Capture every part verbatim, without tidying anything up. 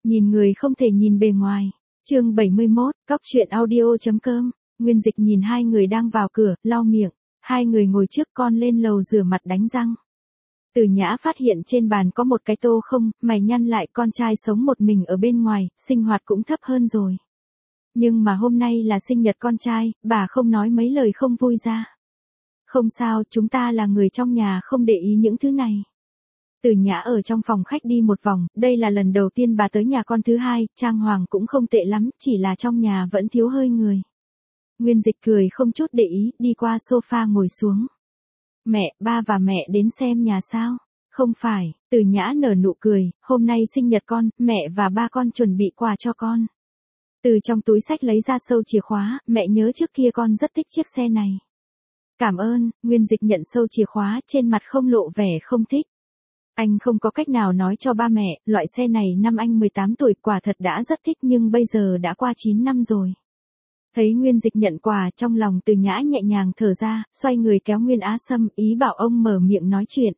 Nhìn người không thể nhìn bề ngoài. Chương bảy mươi mốt, cóc truyện audio.com. Nguyên Dịch nhìn hai người đang vào cửa, lau miệng. Hai người ngồi trước, con lên lầu rửa mặt đánh răng. Từ Nhã phát hiện trên bàn có một cái tô không, mày nhăn lại, con trai sống một mình ở bên ngoài, sinh hoạt cũng thấp hơn rồi. Nhưng mà hôm nay là sinh nhật con trai, bà không nói mấy lời không vui ra. Không sao, chúng ta là người trong nhà không để ý những thứ này. Từ Nhã ở trong phòng khách đi một vòng, đây là lần đầu tiên bà tới nhà con thứ hai, trang hoàng cũng không tệ lắm, chỉ là trong nhà vẫn thiếu hơi người. Nguyên Dịch cười không chút để ý, đi qua sofa ngồi xuống. Mẹ, ba và mẹ đến xem nhà sao? Không phải, Từ Nhã nở nụ cười, hôm nay sinh nhật con, mẹ và ba con chuẩn bị quà cho con. Từ trong túi xách lấy ra sâu chìa khóa, mẹ nhớ trước kia con rất thích chiếc xe này. Cảm ơn, Nguyên Dịch nhận sâu chìa khóa, trên mặt không lộ vẻ không thích. Anh không có cách nào nói cho ba mẹ, loại xe này năm anh mười tám tuổi quả thật đã rất thích nhưng bây giờ đã qua chín năm rồi. Thấy Nguyên Dịch nhận quà, trong lòng Từ Nhã nhẹ nhàng thở ra, xoay người kéo Nguyên Á Sâm, ý bảo ông mở miệng nói chuyện.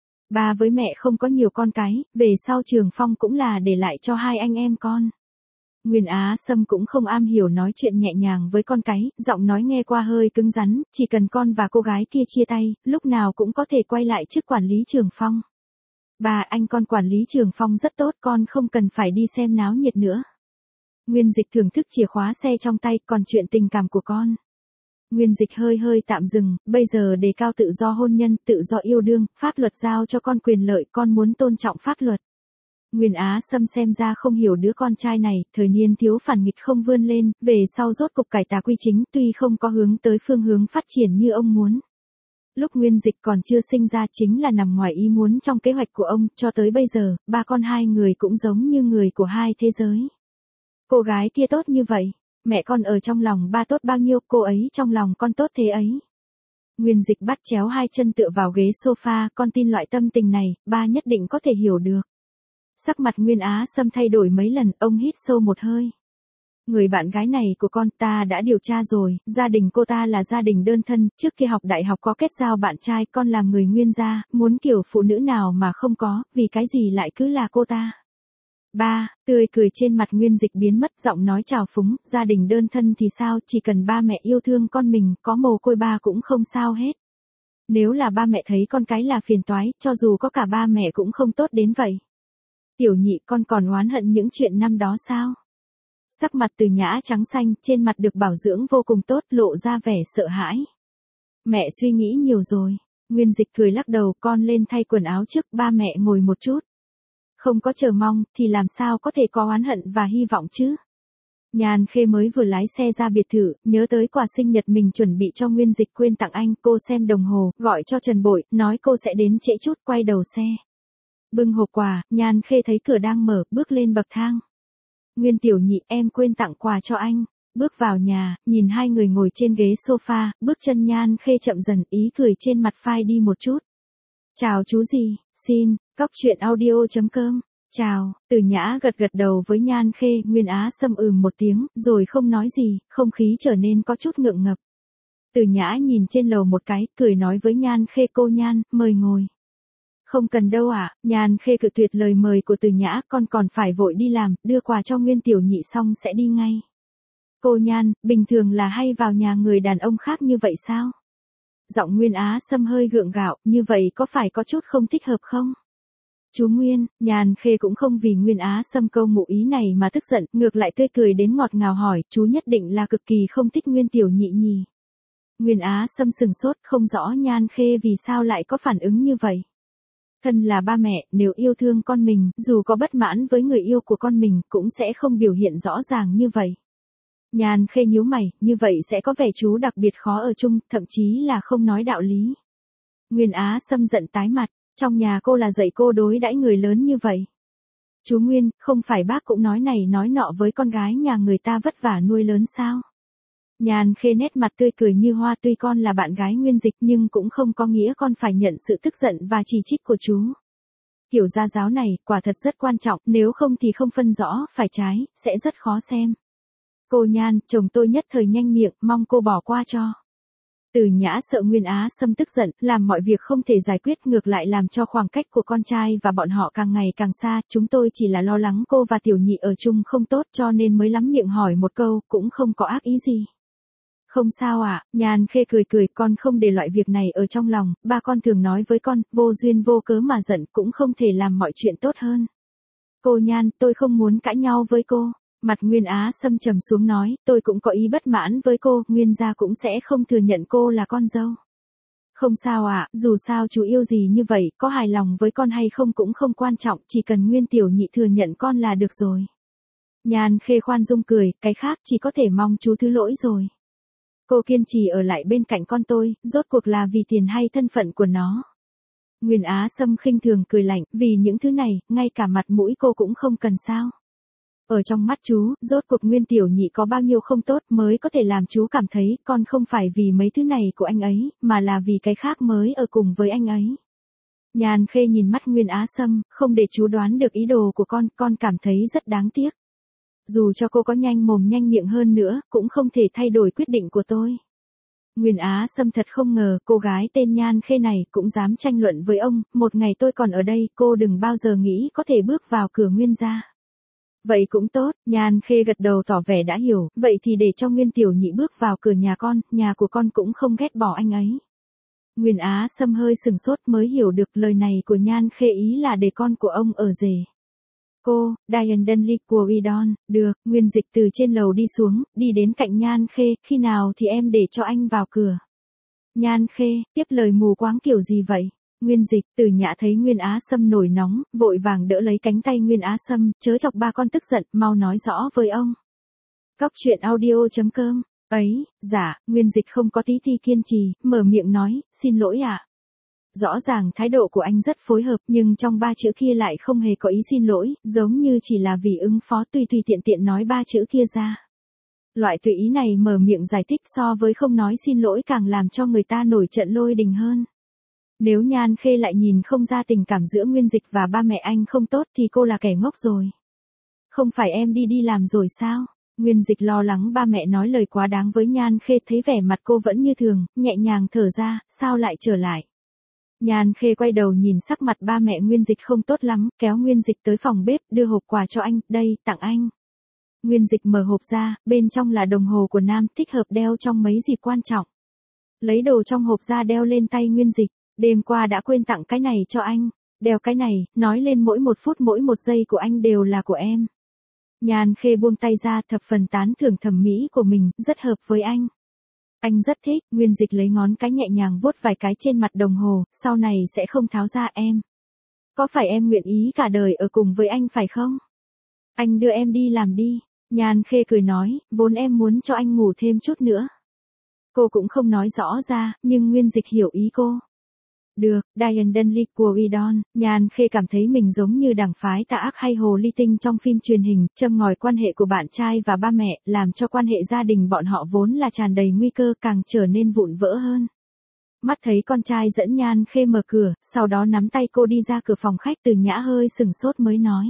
Ba với mẹ không có nhiều con cái, về sau Trường Phong cũng là để lại cho hai anh em con. Nguyên Á Sâm cũng không am hiểu nói chuyện nhẹ nhàng với con cái, giọng nói nghe qua hơi cứng rắn, chỉ cần con và cô gái kia chia tay, lúc nào cũng có thể quay lại chức quản lý Trường Phong. Ba, anh con quản lý Trường Phong rất tốt, con không cần phải đi xem náo nhiệt nữa. Nguyên Dịch thưởng thức chìa khóa xe trong tay, còn chuyện tình cảm của con. Nguyên Dịch hơi hơi tạm dừng, bây giờ đề cao tự do hôn nhân, tự do yêu đương, pháp luật giao cho con quyền lợi, con muốn tôn trọng pháp luật. Nguyên Á Sâm xem ra không hiểu đứa con trai này, thời niên thiếu phản nghịch không vươn lên, về sau rốt cục cải tà quy chính, tuy không có hướng tới phương hướng phát triển như ông muốn. Lúc Nguyên Dịch còn chưa sinh ra chính là nằm ngoài ý muốn trong kế hoạch của ông, cho tới bây giờ, ba con hai người cũng giống như người của hai thế giới. Cô gái kia tốt như vậy, mẹ con ở trong lòng ba tốt bao nhiêu, cô ấy trong lòng con tốt thế ấy. Nguyên Dịch bắt chéo hai chân tựa vào ghế sofa, con tin loại tâm tình này, ba nhất định có thể hiểu được. Sắc mặt Nguyên Á Sâm thay đổi mấy lần, ông hít sâu một hơi. Người bạn gái này của con ta đã điều tra rồi, gia đình cô ta là gia đình đơn thân, trước khi học đại học có kết giao bạn trai, con làm người Nguyên gia, muốn kiểu phụ nữ nào mà không có, vì cái gì lại cứ là cô ta. Ba, tươi cười trên mặt Nguyên Dịch biến mất, giọng nói trào phúng, gia đình đơn thân thì sao, chỉ cần ba mẹ yêu thương con mình, có mồ côi ba cũng không sao hết. Nếu là ba mẹ thấy con cái là phiền toái, cho dù có cả ba mẹ cũng không tốt đến vậy. Tiểu Nhị, con còn oán hận những chuyện năm đó sao? Sắc mặt Từ Nhã trắng xanh, trên mặt được bảo dưỡng vô cùng tốt, lộ ra vẻ sợ hãi. Mẹ suy nghĩ nhiều rồi. Nguyên Dịch cười lắc đầu, con lên thay quần áo trước, ba mẹ ngồi một chút. Không có chờ mong, thì làm sao có thể có oán hận và hy vọng chứ? Nhàn Khê mới vừa lái xe ra biệt thự, nhớ tới quà sinh nhật mình chuẩn bị cho Nguyên Dịch quên tặng anh, cô xem đồng hồ, gọi cho Trần Bội, nói cô sẽ đến trễ chút, quay đầu xe. Bưng hộp quà, Nhàn Khê thấy cửa đang mở, bước lên bậc thang. Nguyên Tiểu Nhị, em quên tặng quà cho anh. Bước vào nhà, nhìn hai người ngồi trên ghế sofa, bước chân Nhan Khê chậm dần, ý cười trên mặt phai đi một chút. Chào chú gì, xin, cóc truyện audio.com. Chào, Từ Nhã gật gật đầu với Nhan Khê, Nguyên Á Sâm ừm một tiếng, rồi không nói gì, không khí trở nên có chút ngượng ngập. Từ Nhã nhìn trên lầu một cái, cười nói với Nhan Khê, cô Nhan, mời ngồi. Không cần đâu ạ, à, Nhan Khê cự tuyệt lời mời của Từ Nhã, con còn phải vội đi làm, đưa quà cho Nguyên Tiểu Nhị xong sẽ đi ngay. Cô Nhan, bình thường là hay vào nhà người đàn ông khác như vậy sao? Giọng Nguyên Á Sâm hơi gượng gạo, như vậy có phải có chút không thích hợp không? Chú Nguyên, Nhan Khê cũng không vì Nguyên Á Sâm câu ngụ ý này mà tức giận, ngược lại tươi cười đến ngọt ngào hỏi, chú nhất định là cực kỳ không thích Nguyên Tiểu Nhị nhỉ? Nguyên Á Sâm sừng sốt, không rõ Nhan Khê vì sao lại có phản ứng như vậy. Thân là ba mẹ, nếu yêu thương con mình, dù có bất mãn với người yêu của con mình, cũng sẽ không biểu hiện rõ ràng như vậy. Nhan Khê nhíu mày, như vậy sẽ có vẻ chú đặc biệt khó ở chung, thậm chí là không nói đạo lý. Nguyên Á Sâm giận tái mặt, trong nhà cô là dạy cô đối đãi người lớn như vậy. Chú Nguyên, không phải bác cũng nói này nói nọ với con gái nhà người ta vất vả nuôi lớn sao? Nhan Khê nét mặt tươi cười như hoa, tuy con là bạn gái Nguyên Dịch nhưng cũng không có nghĩa con phải nhận sự tức giận và chỉ trích của chú. Kiểu gia giáo này, quả thật rất quan trọng, nếu không thì không phân rõ, phải trái, sẽ rất khó xem. Cô Nhan, chồng tôi nhất thời nhanh miệng, mong cô bỏ qua cho. Từ Nhã sợ Nguyên Á Sâm tức giận, làm mọi việc không thể giải quyết, ngược lại làm cho khoảng cách của con trai và bọn họ càng ngày càng xa, chúng tôi chỉ là lo lắng cô và Tiểu Nhị ở chung không tốt cho nên mới lắm miệng hỏi một câu, cũng không có ác ý gì. Không sao ạ, à, Nhan Khê cười cười, con không để loại việc này ở trong lòng, ba con thường nói với con, vô duyên vô cớ mà giận cũng không thể làm mọi chuyện tốt hơn. Cô Nhan, tôi không muốn cãi nhau với cô. Mặt Nguyên Á Sâm trầm xuống nói, tôi cũng có ý bất mãn với cô, Nguyên gia cũng sẽ không thừa nhận cô là con dâu. Không sao ạ, à, dù sao chú yêu gì như vậy, có hài lòng với con hay không cũng không quan trọng, chỉ cần Nguyên Tiểu Nhị thừa nhận con là được rồi. Nhan Khê khoan dung cười, cái khác chỉ có thể mong chú thứ lỗi rồi. Cô kiên trì ở lại bên cạnh con tôi, rốt cuộc là vì tiền hay thân phận của nó. Nguyên Á Sâm khinh thường cười lạnh, vì những thứ này, ngay cả mặt mũi cô cũng không cần sao. Ở trong mắt chú, rốt cuộc Nguyên Tiểu Nhị có bao nhiêu không tốt mới có thể làm chú cảm thấy con không phải vì mấy thứ này của anh ấy, mà là vì cái khác mới ở cùng với anh ấy. Nhan Khê nhìn mắt Nguyên Á Sâm, không để chú đoán được ý đồ của con, con cảm thấy rất đáng tiếc. Dù cho cô có nhanh mồm nhanh miệng hơn nữa, cũng không thể thay đổi quyết định của tôi. Nguyên Á Sâm thật không ngờ cô gái tên Nhan Khê này cũng dám tranh luận với ông, một ngày tôi còn ở đây, cô đừng bao giờ nghĩ có thể bước vào cửa Nguyên gia. Vậy cũng tốt, Nhan Khê gật đầu tỏ vẻ đã hiểu, vậy thì để cho Nguyên Tiểu Nhị bước vào cửa nhà con, nhà của con cũng không ghét bỏ anh ấy. Nguyên Á Sâm hơi sừng sốt mới hiểu được lời này của Nhan Khê ý là để con của ông ở rể. Cô, Diane Dunley của Udon, được, Nguyên Dịch từ trên lầu đi xuống, đi đến cạnh Nhan Khê, khi nào thì em để cho anh vào cửa. Nhan Khê, tiếp lời mù quáng kiểu gì vậy? Nguyên Dịch, Từ Nhã thấy Nguyên Á Sâm nổi nóng, vội vàng đỡ lấy cánh tay Nguyên Á Sâm, chớ chọc ba con tức giận, mau nói rõ với ông. Cóc truyện audio chấm com, ấy, dạ, Nguyên Dịch không có tí ti kiên trì, mở miệng nói, xin lỗi ạ. À. Rõ ràng thái độ của anh rất phối hợp nhưng trong ba chữ kia lại không hề có ý xin lỗi, giống như chỉ là vì ứng phó tùy tùy tiện tiện nói ba chữ kia ra. Loại tùy ý này mở miệng giải thích so với không nói xin lỗi càng làm cho người ta nổi trận lôi đình hơn. Nếu Nhan Khê lại nhìn không ra tình cảm giữa Nguyên Dịch và ba mẹ anh không tốt thì cô là kẻ ngốc rồi. Không phải em đi đi làm rồi sao? Nguyên Dịch lo lắng ba mẹ nói lời quá đáng với Nhan Khê, thấy vẻ mặt cô vẫn như thường, nhẹ nhàng thở ra, sao lại trở lại? Nhan Khê quay đầu nhìn sắc mặt ba mẹ Nguyên Dịch không tốt lắm, kéo Nguyên Dịch tới phòng bếp, đưa hộp quà cho anh, đây, tặng anh. Nguyên Dịch mở hộp ra, bên trong là đồng hồ của nam, thích hợp đeo trong mấy dịp quan trọng. Lấy đồ trong hộp ra đeo lên tay Nguyên Dịch, đêm qua đã quên tặng cái này cho anh, đeo cái này, nói lên mỗi một phút mỗi một giây của anh đều là của em. Nhan Khê buông tay ra, thập phần tán thưởng thẩm mỹ của mình, rất hợp với anh. Anh rất thích, Nguyên Dịch lấy ngón cái nhẹ nhàng vuốt vài cái trên mặt đồng hồ, sau này sẽ không tháo ra em. Có phải em nguyện ý cả đời ở cùng với anh phải không? Anh đưa em đi làm đi. Nhan Khê cười nói, vốn em muốn cho anh ngủ thêm chút nữa. Cô cũng không nói rõ ra, nhưng Nguyên Dịch hiểu ý cô. Được, Diane Dunley của Udon, Nhan Khê cảm thấy mình giống như đảng phái tà ác hay hồ ly tinh trong phim truyền hình, châm ngòi quan hệ của bạn trai và ba mẹ, làm cho quan hệ gia đình bọn họ vốn là tràn đầy nguy cơ càng trở nên vụn vỡ hơn. Mắt thấy con trai dẫn Nhan Khê mở cửa, sau đó nắm tay cô đi ra cửa phòng khách, Từ Nhã hơi sừng sốt mới nói.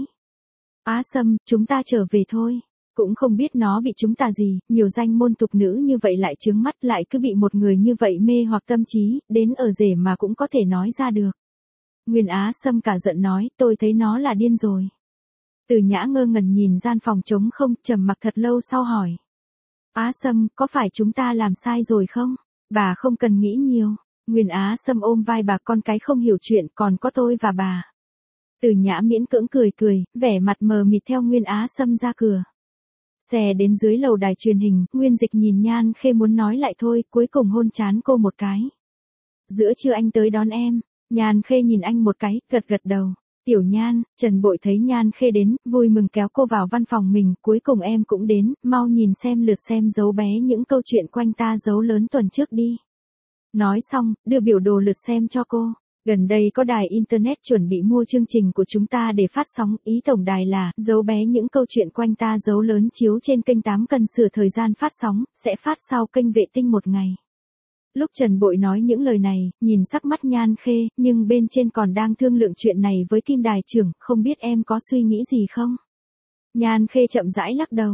Á Sâm, chúng ta trở về thôi. Cũng không biết nó bị chúng ta gì, nhiều danh môn tục nữ như vậy lại chướng mắt, lại cứ bị một người như vậy mê hoặc tâm trí, đến ở rể mà cũng có thể nói ra được. Nguyên Á Sâm cả giận nói, tôi thấy nó là điên rồi. Từ Nhã ngơ ngẩn nhìn gian phòng trống không, trầm mặc thật lâu sau hỏi. Á Sâm, có phải chúng ta làm sai rồi không? Bà không cần nghĩ nhiều. Nguyên Á Sâm ôm vai bà, con cái không hiểu chuyện, còn có tôi và bà. Từ Nhã miễn cưỡng cười cười, vẻ mặt mờ mịt theo Nguyên Á Sâm ra cửa. Xe đến dưới lầu đài truyền hình, Nguyên Dịch nhìn Nhan Khê muốn nói lại thôi, cuối cùng hôn trán cô một cái. Giữa trưa anh tới đón em. Nhan Khê nhìn anh một cái, gật gật đầu. Tiểu Nhan, Trần Bội thấy Nhan Khê đến, vui mừng kéo cô vào văn phòng mình, cuối cùng em cũng đến, mau nhìn xem lượt xem dấu bé những câu chuyện quanh ta dấu lớn tuần trước đi. Nói xong, đưa biểu đồ lượt xem cho cô. Gần đây có đài Internet chuẩn bị mua chương trình của chúng ta để phát sóng, ý tổng đài là, dấu bé những câu chuyện quanh ta dấu lớn chiếu trên kênh tám cần sửa thời gian phát sóng, sẽ phát sau kênh vệ tinh một ngày. Lúc Trần Bội nói những lời này, nhìn sắc mắt Nhan Khê, nhưng bên trên còn đang thương lượng chuyện này với Kim đài trưởng, không biết em có suy nghĩ gì không? Nhan Khê chậm rãi lắc đầu.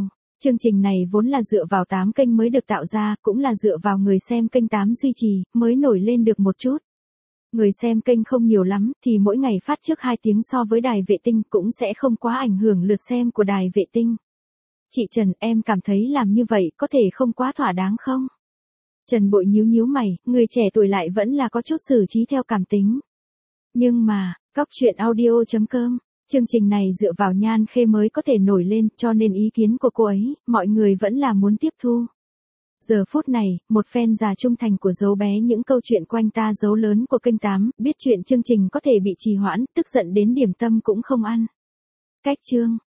Chương trình này vốn là dựa vào tám kênh mới được tạo ra, cũng là dựa vào người xem kênh tám duy trì, mới nổi lên được một chút. Người xem kênh không nhiều lắm, thì mỗi ngày phát trước hai tiếng so với đài vệ tinh cũng sẽ không quá ảnh hưởng lượt xem của đài vệ tinh. Chị Trần, em cảm thấy làm như vậy có thể không quá thỏa đáng không? Trần Bội nhíu nhíu mày, người trẻ tuổi lại vẫn là có chút xử trí theo cảm tính. Nhưng mà, cóc truyện audio chấm com, chương trình này dựa vào Nhan Khê mới có thể nổi lên, cho nên ý kiến của cô ấy, mọi người vẫn là muốn tiếp thu. Giờ phút này, một fan già trung thành của Dấu Bé những câu chuyện quanh ta dấu lớn của kênh tám, biết chuyện chương trình có thể bị trì hoãn, tức giận đến điểm tâm cũng không ăn. Cách chương